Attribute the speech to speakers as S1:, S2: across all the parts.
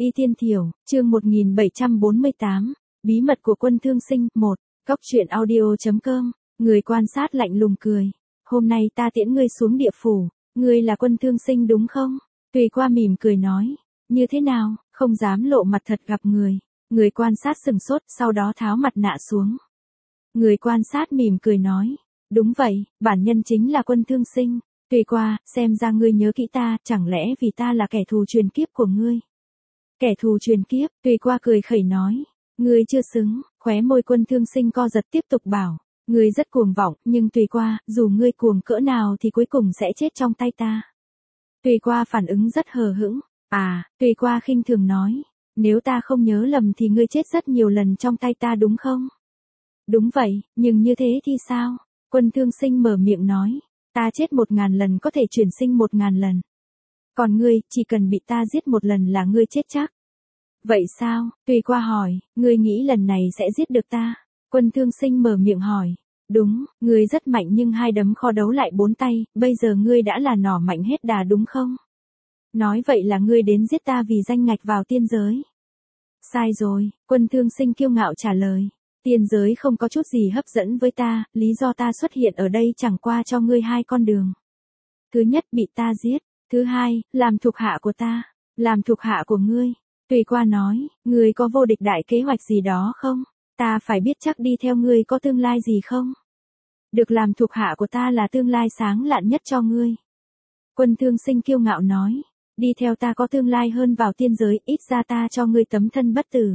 S1: Y Tiên Thiểu, chương 1748, Bí mật của Quân Thương Sinh, 1, Cóc truyện audio.com, người quan sát lạnh lùng cười. Hôm nay ta tiễn ngươi xuống địa phủ, ngươi là Quân Thương Sinh đúng không? Tùy Qua mỉm cười nói, như thế nào, không dám lộ mặt thật gặp người. Người quan sát sừng sốt, sau đó tháo mặt nạ xuống. Người quan sát mỉm cười nói, đúng vậy, bản nhân chính là Quân Thương Sinh. Tùy Qua, xem ra ngươi nhớ kỹ ta, chẳng lẽ vì ta là kẻ thù truyền kiếp của ngươi? Kẻ thù truyền kiếp, Tùy Qua cười khẩy nói, ngươi chưa xứng, khóe môi Quân Thương Sinh co giật tiếp tục bảo, ngươi rất cuồng vọng, nhưng Tùy Qua, dù ngươi cuồng cỡ nào thì cuối cùng sẽ chết trong tay ta. Tùy Qua phản ứng rất hờ hững, Tùy Qua khinh thường nói, nếu ta không nhớ lầm thì ngươi chết rất nhiều lần trong tay ta đúng không? Đúng vậy, nhưng như thế thì sao? Quân Thương Sinh mở miệng nói, ta chết 1000 lần có thể chuyển sinh 1000 lần. Còn ngươi, chỉ cần bị ta giết một lần là ngươi chết chắc. Vậy sao? Tùy Qua hỏi, ngươi nghĩ lần này sẽ giết được ta? Quân Thương Sinh mở miệng hỏi, đúng, ngươi rất mạnh nhưng hai đấm khó đấu lại 4 tay, bây giờ ngươi đã là nỏ mạnh hết đà đúng không? Nói vậy là ngươi đến giết ta vì danh ngạch vào tiên giới. Sai rồi, Quân Thương Sinh kiêu ngạo trả lời. Tiên giới không có chút gì hấp dẫn với ta, lý do ta xuất hiện ở đây chẳng qua cho ngươi hai con đường. Thứ nhất bị ta giết, thứ hai, làm thuộc hạ của ta, làm thuộc hạ của ngươi. Tùy Qua nói, ngươi có vô địch đại kế hoạch gì đó không? Ta phải biết chắc đi theo ngươi có tương lai gì không? Được làm thuộc hạ của ta là tương lai sáng lạn nhất cho ngươi. Quân Thương Sinh kiêu ngạo nói, đi theo ta có tương lai hơn vào tiên giới, ít ra ta cho ngươi tấm thân bất tử.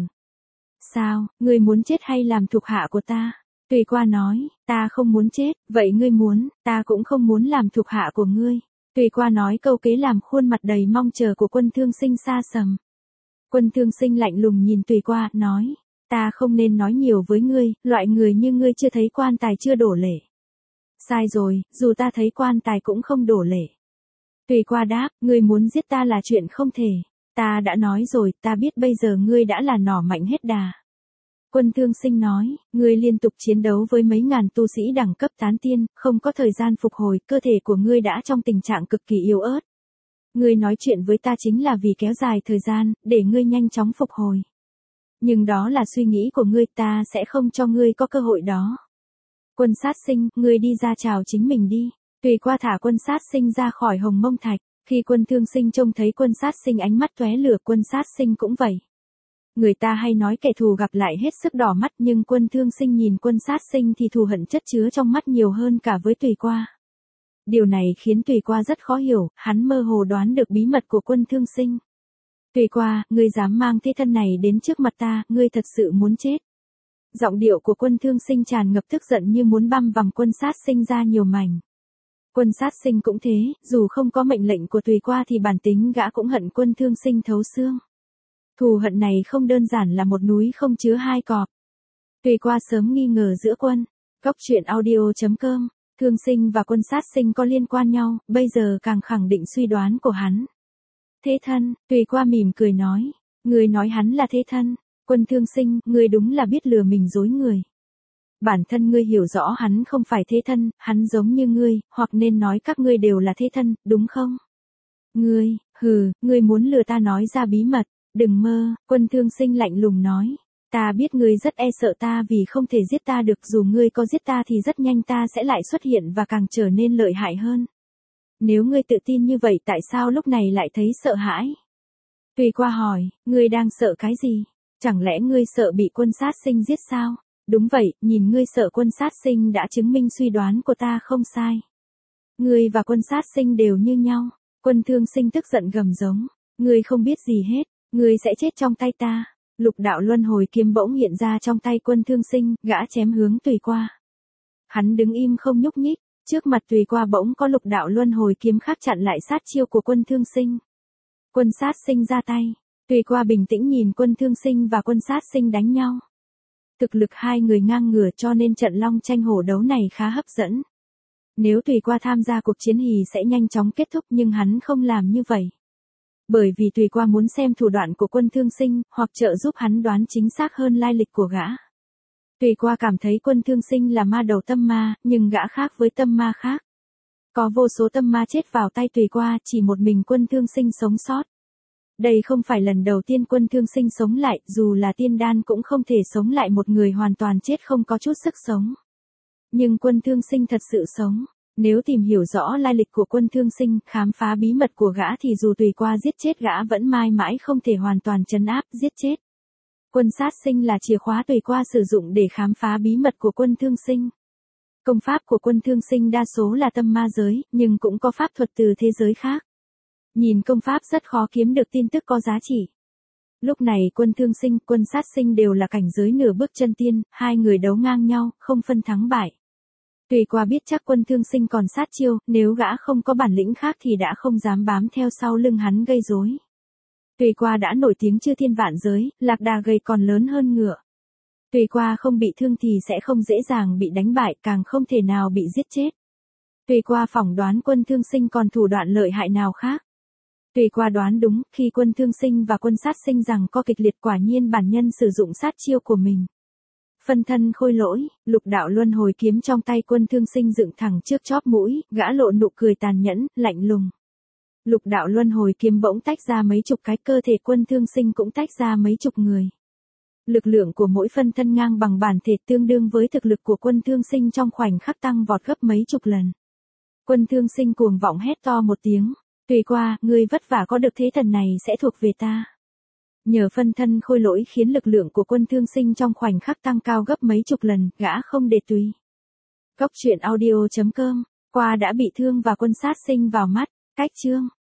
S1: Sao, ngươi muốn chết hay làm thuộc hạ của ta? Tùy Qua nói, ta không muốn chết, vậy ngươi muốn, ta cũng không muốn làm thuộc hạ của ngươi. Tùy Qua nói câu kế làm khuôn mặt đầy mong chờ của Quân Thương Sinh xa sầm. Quân Thương Sinh lạnh lùng nhìn Tùy Qua, nói, ta không nên nói nhiều với ngươi, loại người như ngươi chưa thấy quan tài chưa đổ lệ. Sai rồi, dù ta thấy quan tài cũng không đổ lệ. Tùy Qua đáp, ngươi muốn giết ta là chuyện không thể. Ta đã nói rồi, ta biết bây giờ ngươi đã là nỏ mạnh hết đà. Quân Thương Sinh nói, ngươi liên tục chiến đấu với mấy ngàn tu sĩ đẳng cấp tán tiên, không có thời gian phục hồi, cơ thể của ngươi đã trong tình trạng cực kỳ yếu ớt. Ngươi nói chuyện với ta chính là vì kéo dài thời gian, để ngươi nhanh chóng phục hồi. Nhưng đó là suy nghĩ của ngươi, ta sẽ không cho ngươi có cơ hội đó. Quân Sát Sinh, ngươi đi ra chào chính mình đi. Tùy Qua thả Quân Sát Sinh ra khỏi Hồng Mông Thạch. Khi Quân Thương Sinh trông thấy Quân Sát Sinh ánh mắt tóe lửa, Quân Sát Sinh cũng vậy. Người ta hay nói kẻ thù gặp lại hết sức đỏ mắt, nhưng Quân Thương Sinh nhìn Quân Sát Sinh thì thù hận chất chứa trong mắt nhiều hơn cả với Tùy Qua. Điều này khiến Tùy Qua rất khó hiểu, hắn mơ hồ đoán được bí mật của Quân Thương Sinh. Tùy Qua, ngươi dám mang thế thân này đến trước mặt ta, ngươi thật sự muốn chết. Giọng điệu của Quân Thương Sinh tràn ngập tức giận như muốn băm vằm Quân Sát Sinh ra nhiều mảnh. Quân Sát Sinh cũng thế, dù không có mệnh lệnh của Tùy Qua thì bản tính gã cũng hận Quân Thương Sinh thấu xương. Thù hận này không đơn giản là một núi không chứa hai cọp. Tùy Qua sớm nghi ngờ giữa Quân, Cóc truyện audio.com, Thương Sinh và Quân Sát Sinh có liên quan nhau, bây giờ càng khẳng định suy đoán của hắn. Thế thân, Tùy Qua mỉm cười nói, ngươi nói hắn là thế thân. Quân Thương Sinh, ngươi đúng là biết lừa mình dối người. Bản thân ngươi hiểu rõ hắn không phải thế thân, hắn giống như ngươi, hoặc nên nói các ngươi đều là thế thân, đúng không? Ngươi muốn lừa ta nói ra bí mật, đừng mơ. Quân Thương Sinh lạnh lùng nói, ta biết ngươi rất e sợ ta vì không thể giết ta được, dù ngươi có giết ta thì rất nhanh ta sẽ lại xuất hiện và càng trở nên lợi hại hơn. Nếu ngươi tự tin như vậy tại sao lúc này lại thấy sợ hãi? Tùy Qua hỏi, ngươi đang sợ cái gì? Chẳng lẽ ngươi sợ bị Quân Sát Sinh giết sao? Đúng vậy, nhìn ngươi sợ Quân Sát Sinh đã chứng minh suy đoán của ta không sai. Ngươi và Quân Sát Sinh đều như nhau. Quân Thương Sinh tức giận gầm giống, ngươi không biết gì hết, ngươi sẽ chết trong tay ta. Lục đạo luân hồi kiếm bỗng hiện ra trong tay Quân Thương Sinh, gã chém hướng Tùy Qua. Hắn đứng im không nhúc nhích, trước mặt Tùy Qua bỗng có lục đạo luân hồi kiếm khác chặn lại sát chiêu của Quân Thương Sinh. Quân Sát Sinh ra tay, Tùy Qua bình tĩnh nhìn Quân Thương Sinh và Quân Sát Sinh đánh nhau. Thực lực hai người ngang ngửa cho nên trận long tranh hổ đấu này khá hấp dẫn. Nếu Tùy Qua tham gia cuộc chiến thì sẽ nhanh chóng kết thúc, nhưng hắn không làm như vậy. Bởi vì Tùy Qua muốn xem thủ đoạn của Quân Thương Sinh, hoặc trợ giúp hắn đoán chính xác hơn lai lịch của gã. Tùy Qua cảm thấy Quân Thương Sinh là ma đầu tâm ma, nhưng gã khác với tâm ma khác. Có vô số tâm ma chết vào tay Tùy Qua, chỉ một mình Quân Thương Sinh sống sót. Đây không phải lần đầu tiên Quân Thương Sinh sống lại, dù là tiên đan cũng không thể sống lại một người hoàn toàn chết không có chút sức sống. Nhưng Quân Thương Sinh thật sự sống. Nếu tìm hiểu rõ lai lịch của Quân Thương Sinh, khám phá bí mật của gã thì dù tùy qua giết chết gã vẫn mãi mãi không thể hoàn toàn trấn áp, giết chết. Quân sát sinh là chìa khóa tùy qua sử dụng để khám phá bí mật của Quân Thương Sinh. Công pháp của Quân Thương Sinh đa số là tâm ma giới, nhưng cũng có pháp thuật từ thế giới khác. Nhìn công pháp rất khó kiếm được tin tức có giá trị. Lúc này Quân Thương Sinh, Quân Sát Sinh đều là cảnh giới nửa bước chân tiên, hai người đấu ngang nhau, không phân thắng bại. Tùy qua biết chắc Quân Thương Sinh còn sát chiêu, nếu gã không có bản lĩnh khác thì đã không dám bám theo sau lưng hắn gây rối. Tùy qua đã nổi tiếng chư thiên vạn giới, lạc đà gầy còn lớn hơn ngựa. Tùy qua không bị thương thì sẽ không dễ dàng bị đánh bại, càng không thể nào bị giết chết. Tùy qua phỏng đoán Quân Thương Sinh còn thủ đoạn lợi hại nào khác. Tùy qua đoán đúng, khi Quân Thương Sinh và Quân Sát Sinh rằng có kịch liệt, quả nhiên bản nhân sử dụng sát chiêu của mình. Phân thân khôi lỗi, lục đạo luân hồi kiếm trong tay Quân Thương Sinh dựng thẳng trước chóp mũi, gã lộ nụ cười tàn nhẫn, lạnh lùng. Lục đạo luân hồi kiếm bỗng tách ra mấy chục cái, cơ thể Quân Thương Sinh cũng tách ra mấy chục người. Lực lượng của mỗi phân thân ngang bằng bản thể, tương đương với thực lực của Quân Thương Sinh trong khoảnh khắc tăng vọt gấp mấy chục lần. Quân Thương Sinh cuồng vọng hét to một tiếng, tùy qua, ngươi vất vả có được thế thần này sẽ thuộc về ta. Nhờ phân thân khôi lỗi khiến lực lượng của Quân Thương Sinh trong khoảnh khắc tăng cao gấp mấy chục lần, gã không để tùy. Góc truyện audio.com, qua đã bị thương và Quân Sát Sinh vào mắt, cách chương.